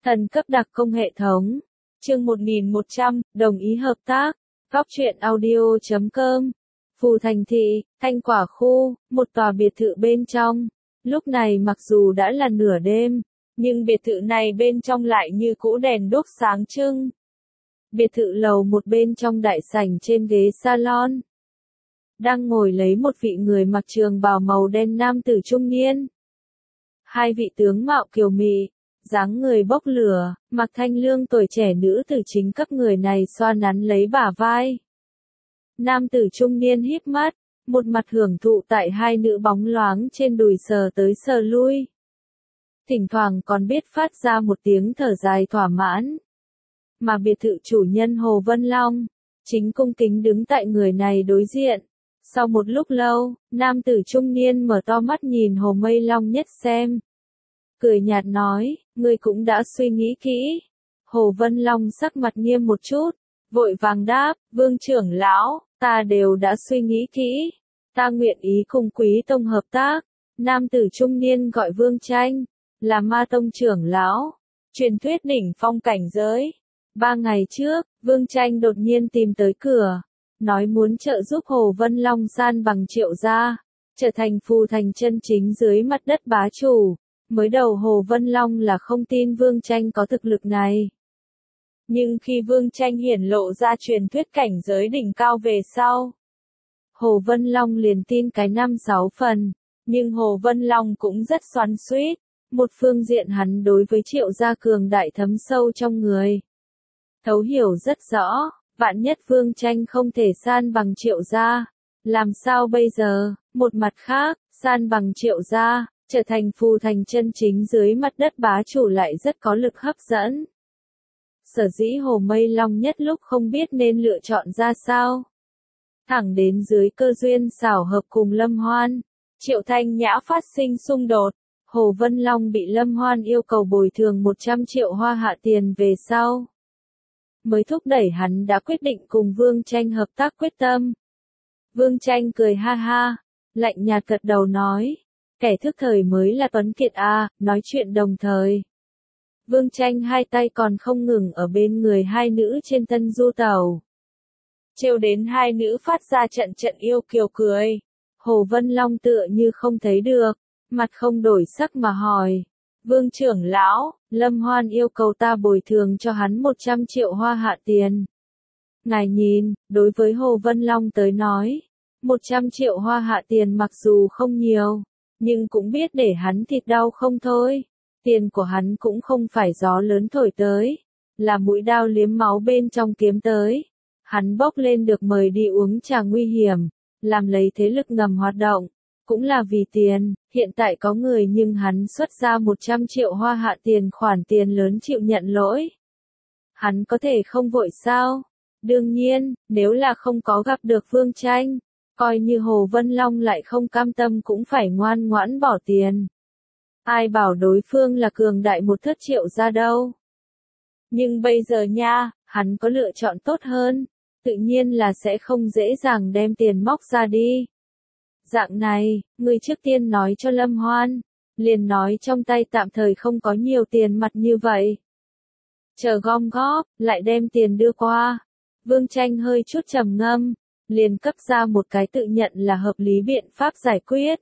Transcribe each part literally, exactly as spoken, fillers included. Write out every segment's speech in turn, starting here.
Thần cấp đặc công hệ thống. Chương một nghìn một trăm, đồng ý hợp tác. Góc truyện audio chấm com. Phù Thành Thị, Thanh Quả Khu, một tòa biệt thự bên trong. Lúc này mặc dù đã là nửa đêm, nhưng biệt thự này bên trong lại như cũ đèn đuốc sáng trưng. Biệt thự lầu một bên trong đại sảnh trên ghế salon. Đang ngồi lấy một vị người mặc trường bào màu đen nam tử trung niên. Hai vị tướng mạo kiều mị, dáng người bốc lửa, mặc thanh lương tuổi trẻ nữ tử chính cấp người này xoa nắn lấy bả vai. Nam tử trung niên híp mắt, một mặt hưởng thụ tại hai nữ bóng loáng trên đùi sờ tới sờ lui. Thỉnh thoảng còn biết phát ra một tiếng thở dài thỏa mãn. Mà biệt thự chủ nhân Hồ Vân Long, chính cung kính đứng tại người này đối diện. Sau một lúc lâu, nam tử trung niên mở to mắt nhìn Hồ Mây Long Nhất xem. Cười nhạt nói, ngươi cũng đã suy nghĩ kỹ. Hồ Vân Long sắc mặt nghiêm một chút, vội vàng đáp, Vương trưởng lão, ta đều đã suy nghĩ kỹ. Ta nguyện ý cùng Quý tông hợp tác. Nam tử trung niên gọi Vương Tranh, là Ma tông trưởng lão, truyền thuyết đỉnh phong cảnh giới. Ba ngày trước, Vương Tranh đột nhiên tìm tới cửa, nói muốn trợ giúp Hồ Vân Long san bằng Triệu gia, trở thành Phù Thành chân chính dưới mặt đất bá chủ. Mới đầu Hồ Vân Long là không tin Vương Tranh có thực lực này. Nhưng khi Vương Tranh hiển lộ ra truyền thuyết cảnh giới đỉnh cao về sau, Hồ Vân Long liền tin cái năm sáu phần. Nhưng Hồ Vân Long cũng rất xoắn xuýt. Một phương diện hắn đối với Triệu gia cường đại thấm sâu trong người. Thấu hiểu rất rõ, vạn nhất Vương Tranh không thể san bằng Triệu gia. Làm sao bây giờ? Một mặt khác, san bằng Triệu gia, trở thành Phù Thành chân chính dưới mặt đất bá chủ lại rất có lực hấp dẫn. Sở dĩ Hồ Mây Long nhất lúc không biết nên lựa chọn ra sao. Thẳng đến dưới cơ duyên xảo hợp cùng Lâm Hoan, Triệu Thanh Nhã phát sinh xung đột. Hồ Vân Long bị Lâm Hoan yêu cầu bồi thường một trăm triệu hoa hạ tiền về sau. Mới thúc đẩy hắn đã quyết định cùng Vương Tranh hợp tác quyết tâm. Vương Tranh cười ha ha, lạnh nhạt gật đầu nói. Kẻ thức thời mới là tuấn kiệt a, nói chuyện đồng thời. Vương Tranh hai tay còn không ngừng ở bên người hai nữ trên tân du tàu. Trêu đến hai nữ phát ra trận trận yêu kiều cười. Hồ Vân Long tựa như không thấy được, mặt không đổi sắc mà hỏi. Vương trưởng lão, Lâm Hoan yêu cầu ta bồi thường cho hắn một trăm triệu hoa hạ tiền. Ngài nhìn, đối với Hồ Vân Long tới nói, một trăm triệu hoa hạ tiền mặc dù không nhiều, nhưng cũng biết để hắn thịt đau không thôi. Tiền của hắn cũng không phải gió lớn thổi tới, là mũi đao liếm máu bên trong kiếm tới. Hắn bốc lên được mời đi uống trà nguy hiểm, làm lấy thế lực ngầm hoạt động, cũng là vì tiền. Hiện tại có người nhưng hắn xuất ra một trăm triệu hoa hạ tiền, khoản tiền lớn chịu nhận lỗi. Hắn có thể không vội sao? Đương nhiên, nếu là không có gặp được Vương Tranh, coi như Hồ Vân Long lại không cam tâm cũng phải ngoan ngoãn bỏ tiền. Ai bảo đối phương là cường đại một thất Triệu ra đâu. Nhưng bây giờ nha, hắn có lựa chọn tốt hơn, tự nhiên là sẽ không dễ dàng đem tiền móc ra đi. Dạng này, người trước tiên nói cho Lâm Hoan, liền nói trong tay tạm thời không có nhiều tiền mặt như vậy. Chờ gom góp, lại đem tiền đưa qua. Vương Tranh hơi chút trầm ngâm, liền cấp ra một cái tự nhận là hợp lý biện pháp giải quyết.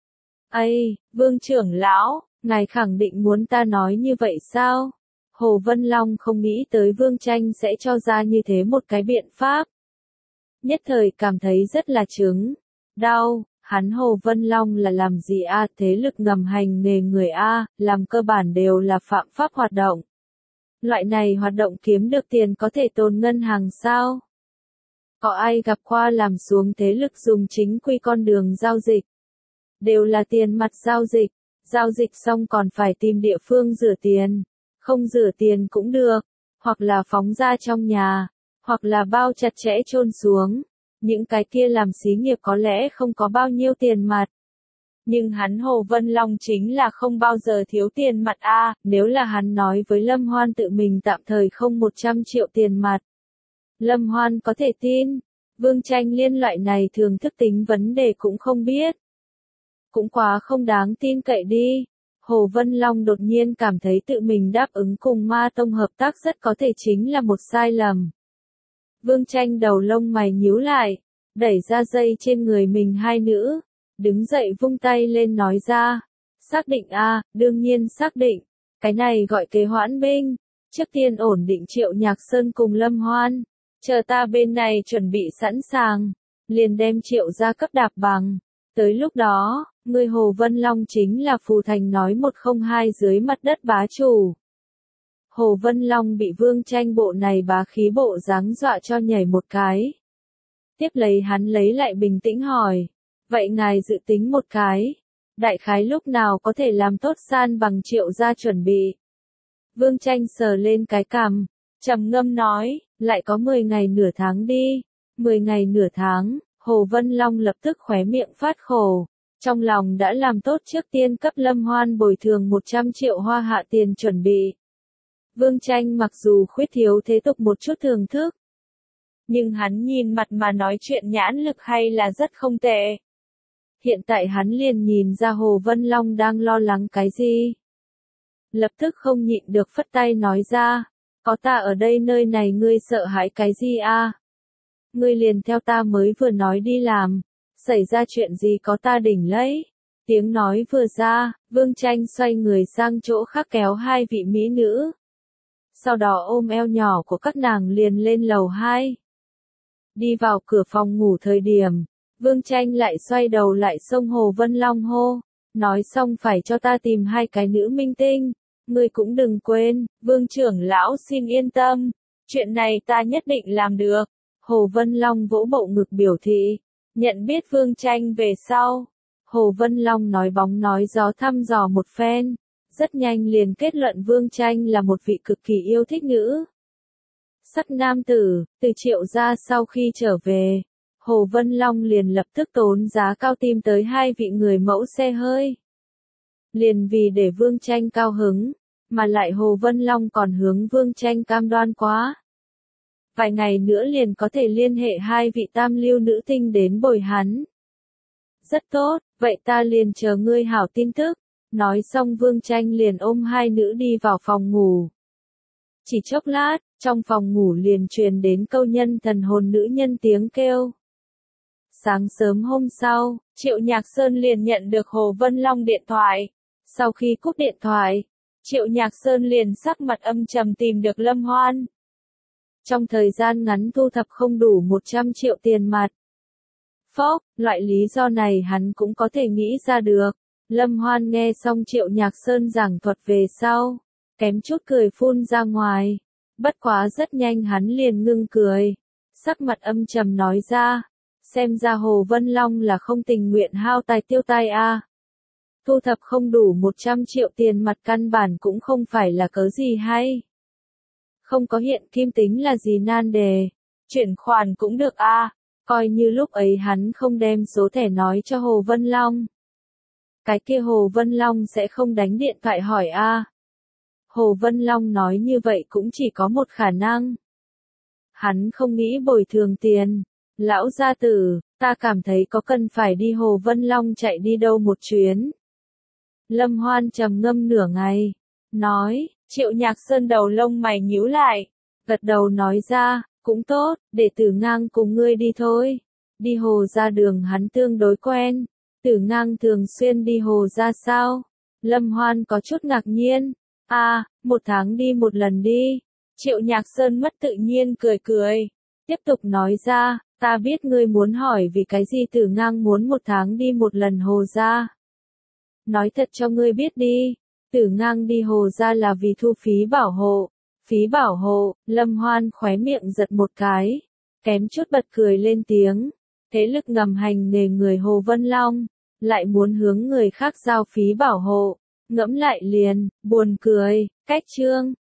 Ây, Vương trưởng lão, ngài khẳng định muốn ta nói như vậy sao? Hồ Vân Long không nghĩ tới Vương Tranh sẽ cho ra như thế một cái biện pháp. Nhất thời cảm thấy rất là chứng. Đau, hắn Hồ Vân Long là làm gì a? Thế lực ngầm hành nghề người a, làm cơ bản đều là phạm pháp hoạt động. Loại này hoạt động kiếm được tiền có thể tồn ngân hàng sao? Có ai gặp qua làm xuống thế lực dùng chính quy con đường giao dịch? Đều là tiền mặt giao dịch, giao dịch xong còn phải tìm địa phương rửa tiền, không rửa tiền cũng được, hoặc là phóng ra trong nhà, hoặc là bao chặt chẽ chôn xuống. Những cái kia làm xí nghiệp có lẽ không có bao nhiêu tiền mặt. Nhưng hắn Hồ Vân Long chính là không bao giờ thiếu tiền mặt a. Nếu là hắn nói với Lâm Hoan tự mình tạm thời không một trăm triệu tiền mặt, Lâm Hoan có thể tin. Vương Tranh liên loại này thường thức tính vấn đề cũng không biết. Cũng quá không đáng tin cậy đi. Hồ Vân Long đột nhiên cảm thấy tự mình đáp ứng cùng Ma Tông hợp tác rất có thể chính là một sai lầm. Vương Tranh đầu lông mày nhíu lại, đẩy ra dây trên người mình hai nữ, đứng dậy vung tay lên nói ra, xác định a, đương nhiên xác định, cái này gọi kế hoãn binh, trước tiên ổn định Triệu Nhạc Sơn cùng Lâm Hoan, chờ ta bên này chuẩn bị sẵn sàng, liền đem Triệu gia cấp đạp bằng, tới lúc đó, người Hồ Vân Long chính là Phù Thành nói một không hai dưới mặt đất bá chủ. Hồ Vân Long bị Vương Tranh bộ này bá khí bộ dáng dọa cho nhảy một cái. Tiếp lấy hắn lấy lại bình tĩnh hỏi, vậy ngài dự tính một cái, đại khái lúc nào có thể làm tốt san bằng Triệu gia chuẩn bị. Vương Tranh sờ lên cái cằm, trầm ngâm nói, lại có mười ngày nửa tháng đi, mười ngày nửa tháng, Hồ Vân Long lập tức khóe miệng phát khổ, trong lòng đã làm tốt trước tiên cấp Lâm Hoan bồi thường một trăm triệu hoa hạ tiền chuẩn bị. Vương Tranh mặc dù khuyết thiếu thế tục một chút thưởng thức, nhưng hắn nhìn mặt mà nói chuyện nhãn lực hay là rất không tệ. Hiện tại hắn liền nhìn ra Hồ Vân Long đang lo lắng cái gì. Lập tức không nhịn được phất tay nói ra, có ta ở đây nơi này ngươi sợ hãi cái gì a? Ngươi liền theo ta mới vừa nói đi làm, xảy ra chuyện gì có ta đỉnh lấy. Tiếng nói vừa ra, Vương Tranh xoay người sang chỗ khác kéo hai vị mỹ nữ. Sau đó ôm eo nhỏ của các nàng liền lên lầu hai. Đi vào cửa phòng ngủ thời điểm, Vương Tranh lại xoay đầu lại xông Hồ Vân Long hô, nói xong phải cho ta tìm hai cái nữ minh tinh, ngươi cũng đừng quên, Vương trưởng lão xin yên tâm, chuyện này ta nhất định làm được. Hồ Vân Long vỗ bộ ngực biểu thị, nhận biết Vương Tranh về sau. Hồ Vân Long nói bóng nói gió thăm dò một phen, rất nhanh liền kết luận Vương Tranh là một vị cực kỳ yêu thích nữ sắc nam tử. Từ Triệu gia sau khi trở về, Hồ Vân Long liền lập tức tốn giá cao tìm tới hai vị người mẫu xe hơi. Liền vì để Vương Tranh cao hứng, mà lại Hồ Vân Long còn hướng Vương Tranh cam đoan quá. Vài ngày nữa liền có thể liên hệ hai vị tam lưu nữ tinh đến bồi hắn. Rất tốt, vậy ta liền chờ ngươi hảo tin tức. Nói xong Vương Tranh liền ôm hai nữ đi vào phòng ngủ. Chỉ chốc lát, trong phòng ngủ liền truyền đến câu nhân thần hồn nữ nhân tiếng kêu. Sáng sớm hôm sau, Triệu Nhạc Sơn liền nhận được Hồ Vân Long điện thoại. Sau khi cúp điện thoại, Triệu Nhạc Sơn liền sắc mặt âm trầm tìm được Lâm Hoan. Trong thời gian ngắn thu thập không đủ một trăm triệu tiền mặt. Phốc, loại lý do này hắn cũng có thể nghĩ ra được. Lâm Hoan nghe xong Triệu Nhạc Sơn giảng thuật về sau, kém chút cười phun ra ngoài. Bất quá rất nhanh hắn liền ngưng cười. Sắc mặt âm trầm nói ra, xem ra Hồ Vân Long là không tình nguyện hao tài tiêu tai a. Thu thập không đủ một trăm triệu tiền mặt căn bản cũng không phải là cớ gì hay. Không có hiện kim tính là gì nan đề. Chuyển khoản cũng được a, coi như lúc ấy hắn không đem số thẻ nói cho Hồ Vân Long. Cái kia Hồ Vân Long sẽ không đánh điện thoại hỏi a. Hồ Vân Long nói như vậy cũng chỉ có một khả năng. Hắn không nghĩ bồi thường tiền. Lão gia tử, ta cảm thấy có cần phải đi Hồ Vân Long chạy đi đâu một chuyến. Lâm Hoan trầm ngâm nửa ngày, nói, Triệu Nhạc Sơn đầu lông mày nhíu lại, gật đầu nói ra, cũng tốt, để Tử Ngang cùng ngươi đi thôi. Đi Hồ ra đường hắn tương đối quen, Tử Ngang thường xuyên đi Hồ ra sao? Lâm Hoan có chút ngạc nhiên, à, một tháng đi một lần đi. Triệu Nhạc Sơn mất tự nhiên cười cười, tiếp tục nói ra, ta biết ngươi muốn hỏi vì cái gì Tử Ngang muốn một tháng đi một lần Hồ ra. Nói thật cho ngươi biết đi, Tử Ngang đi Hồ ra là vì thu phí bảo hộ. Phí bảo hộ, Lâm Hoan khóe miệng giật một cái, kém chút bật cười lên tiếng. Thế lực ngầm hành nghề người Hồ Vân Long, lại muốn hướng người khác giao phí bảo hộ, ngẫm lại liền, buồn cười, cách chương.